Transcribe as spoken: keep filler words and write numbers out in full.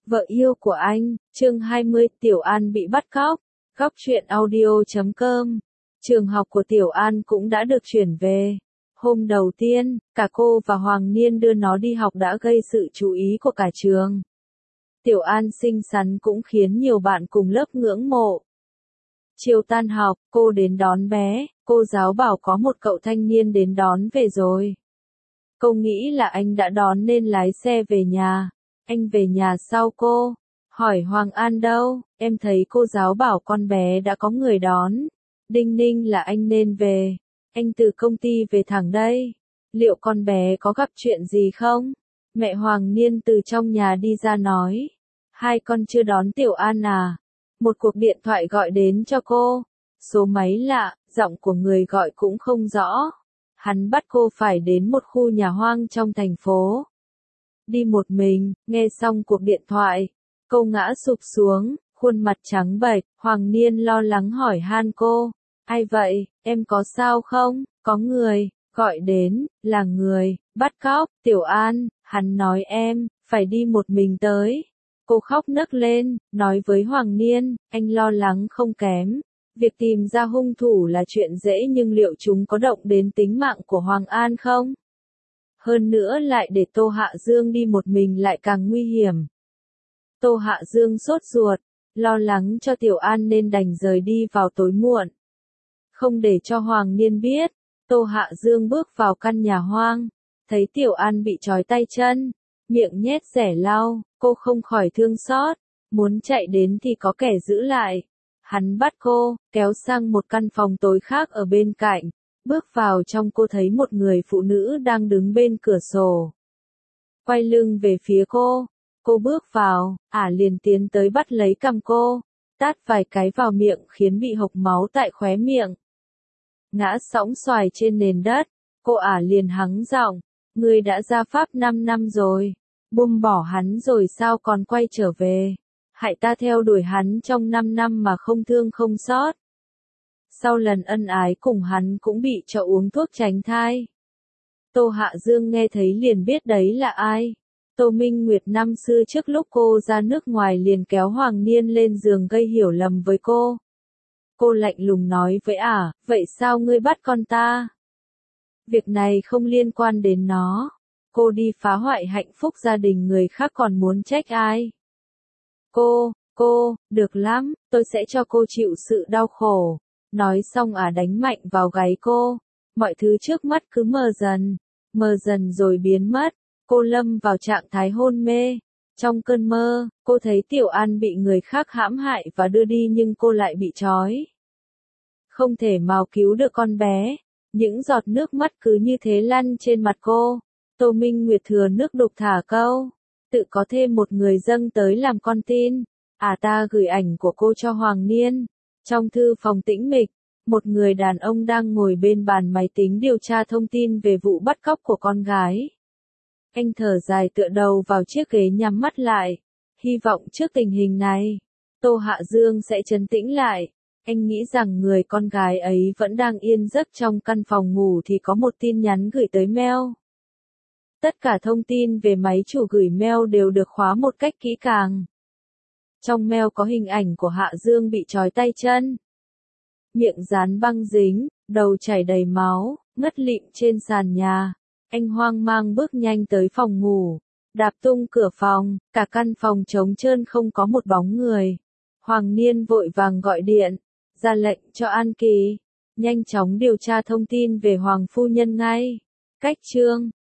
Vợ yêu của anh, chương hai mươi, Tiểu An bị bắt cóc. Góc truyện audio chấm com. Trường học của Tiểu An cũng đã được chuyển về. Hôm đầu tiên, cả cô và Hoàng Niên đưa nó đi học đã gây sự chú ý của cả trường. Tiểu An xinh xắn cũng khiến nhiều bạn cùng lớp ngưỡng mộ. Chiều tan học, cô đến đón bé, cô giáo bảo có một cậu thanh niên đến đón về rồi. Cô nghĩ là anh đã đón nên lái xe về nhà. Anh về nhà sau cô. Hỏi Hoàng An đâu, em thấy cô giáo bảo con bé đã có người đón. Đinh ninh là anh nên về. Anh từ công ty về thẳng đây. Liệu con bé có gặp chuyện gì không? Mẹ Hoàng Niên từ trong nhà đi ra nói. Hai con chưa đón Tiểu An à? Một cuộc điện thoại gọi đến cho cô. Số máy lạ, giọng của người gọi cũng không rõ. Hắn bắt cô phải đến một khu nhà hoang trong thành phố. Đi một mình, nghe xong cuộc điện thoại. Cô ngã sụp xuống, khuôn mặt trắng bệch. Hoàng Niên lo lắng hỏi han cô. Ai vậy, em có sao không? Có người, gọi đến, là người, bắt cóc, Tiểu An, hắn nói em, phải đi một mình tới. Cô khóc nấc lên, nói với Hoàng Niên, anh lo lắng không kém. Việc tìm ra hung thủ là chuyện dễ nhưng liệu chúng có động đến tính mạng của Hoàng An không? Hơn nữa lại để Tô Hạ Dương đi một mình lại càng nguy hiểm. Tô Hạ Dương sốt ruột, lo lắng cho Tiểu An nên đành rời đi vào tối muộn. Không để cho Hoàng Niên biết, Tô Hạ Dương bước vào căn nhà hoang, thấy Tiểu An bị trói tay chân, miệng nhét rẻ lau, cô không khỏi thương xót, muốn chạy đến thì có kẻ giữ lại. Hắn bắt cô, kéo sang một căn phòng tối khác ở bên cạnh, bước vào trong cô thấy một người phụ nữ đang đứng bên cửa sổ. Quay lưng về phía cô, cô bước vào, ả liền tiến tới bắt lấy cằm cô, tát vài cái vào miệng khiến bị hộc máu tại khóe miệng. Ngã sõng xoài trên nền đất, cô ả liền hắng giọng, ngươi đã ra Pháp năm năm rồi, buông bỏ hắn rồi sao còn quay trở về, hại ta theo đuổi hắn trong năm năm mà không thương không xót. Sau lần ân ái cùng hắn cũng bị cho uống thuốc tránh thai. Tô Hạ Dương nghe thấy liền biết đấy là ai. Tô Minh Nguyệt năm xưa trước lúc cô ra nước ngoài liền kéo Hoàng Niên lên giường gây hiểu lầm với cô. Cô lạnh lùng nói với ả, vậy sao ngươi bắt con ta? Việc này không liên quan đến nó. Cô đi phá hoại hạnh phúc gia đình người khác còn muốn trách ai? Cô, cô, được lắm, tôi sẽ cho cô chịu sự đau khổ. Nói xong ả đánh mạnh vào gáy cô. Mọi thứ trước mắt cứ mờ dần, mờ dần rồi biến mất. Cô lâm vào trạng thái hôn mê. Trong cơn mơ, cô thấy Tiểu An bị người khác hãm hại và đưa đi nhưng cô lại bị trói. Không thể mau cứu được con bé. Những giọt nước mắt cứ như thế lăn trên mặt cô. Tô Minh Nguyệt thừa nước đục thả câu. Tự có thêm một người dâng tới làm con tin. À ta gửi ảnh của cô cho Hoàng Niên. Trong thư phòng tĩnh mịch, một người đàn ông đang ngồi bên bàn máy tính điều tra thông tin về vụ bắt cóc của con gái. Anh thở dài tựa đầu vào chiếc ghế nhắm mắt lại. Hy vọng trước tình hình này, Tô Hạ Dương sẽ trấn tĩnh lại. Anh nghĩ rằng người con gái ấy vẫn đang yên giấc trong căn phòng ngủ thì có một tin nhắn gửi tới mail. Tất cả thông tin về máy chủ gửi mail đều được khóa một cách kỹ càng. Trong mail có hình ảnh của Hạ Dương bị trói tay chân. Miệng dán băng dính, đầu chảy đầy máu, ngất lịm trên sàn nhà. Anh hoang mang bước nhanh tới phòng ngủ, đạp tung cửa phòng, cả căn phòng trống trơn không có một bóng người. Hoàng Niên vội vàng gọi điện, ra lệnh cho An Kỳ, nhanh chóng điều tra thông tin về Hoàng phu nhân ngay. Cách chương